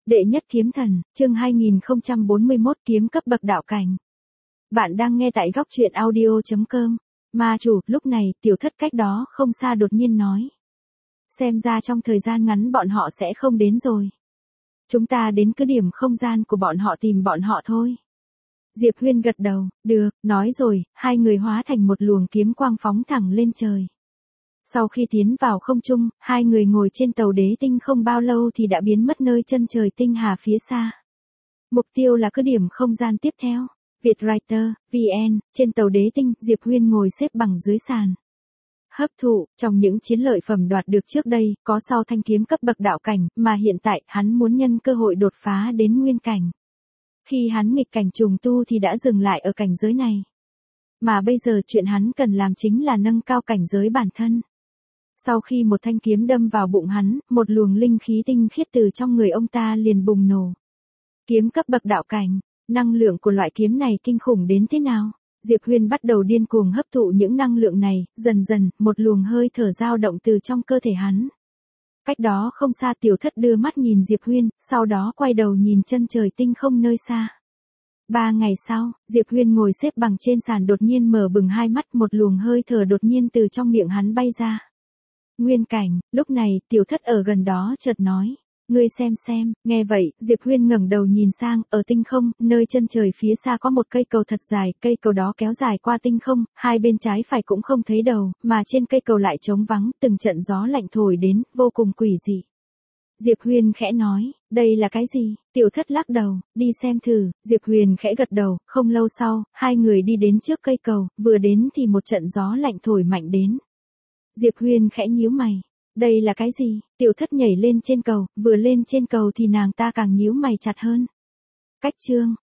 Đệ nhất kiếm thần, chương 2041 kiếm cấp bậc đạo cảnh. Bạn đang nghe tại góc truyện audio.com. Ma chủ, lúc này, tiểu thất cách đó không xa đột nhiên nói. Xem ra trong thời gian ngắn bọn họ sẽ không đến rồi. Chúng ta đến cứ điểm không gian của bọn họ tìm bọn họ thôi. Diệp Huyên gật đầu, được, nói rồi, hai người hóa thành một luồng kiếm quang phóng thẳng lên trời. Sau khi tiến vào không trung, hai người ngồi trên tàu đế tinh không bao lâu thì đã biến mất nơi chân trời tinh hà phía xa. Mục tiêu là cứ điểm không gian tiếp theo. Vietwriter, VN, trên tàu đế tinh, Diệp Huyên ngồi xếp bằng dưới sàn. Hấp thụ, trong những chiến lợi phẩm đoạt được trước đây, có sau thanh kiếm cấp bậc đạo cảnh, mà hiện tại, hắn muốn nhân cơ hội đột phá đến nguyên cảnh. Khi hắn nghịch cảnh trùng tu thì đã dừng lại ở cảnh giới này. Mà bây giờ chuyện hắn cần làm chính là nâng cao cảnh giới bản thân. Sau khi một thanh kiếm đâm vào bụng hắn, một luồng linh khí tinh khiết từ trong người ông ta liền bùng nổ. Kiếm cấp bậc đạo cảnh, năng lượng của loại kiếm này kinh khủng đến thế nào? Diệp Huyên bắt đầu điên cuồng hấp thụ những năng lượng này, dần dần, một luồng hơi thở dao động từ trong cơ thể hắn. Cách đó không xa tiểu thất đưa mắt nhìn Diệp Huyên, sau đó quay đầu nhìn chân trời tinh không nơi xa. 3 ngày sau, Diệp Huyên ngồi xếp bằng trên sàn đột nhiên mở bừng hai mắt, một luồng hơi thở đột nhiên từ trong miệng hắn bay ra. Nguyên cảnh, lúc này, tiểu thất ở gần đó chợt nói. Ngươi xem, nghe vậy, Diệp Huyên ngẩng đầu nhìn sang, ở tinh không, nơi chân trời phía xa có một cây cầu thật dài, cây cầu đó kéo dài qua tinh không, hai bên trái phải cũng không thấy đầu, mà trên cây cầu lại trống vắng, từng trận gió lạnh thổi đến, vô cùng quỷ dị. Diệp Huyên khẽ nói, đây là cái gì? Tiểu thất lắc đầu, đi xem thử, Diệp Huyên khẽ gật đầu, không lâu sau, hai người đi đến trước cây cầu, vừa đến thì một trận gió lạnh thổi mạnh đến. Diệp Huyên khẽ nhíu mày. Đây là cái gì? Tiểu thất nhảy lên trên cầu, vừa lên trên cầu thì nàng ta càng nhíu mày chặt hơn. Cách chương,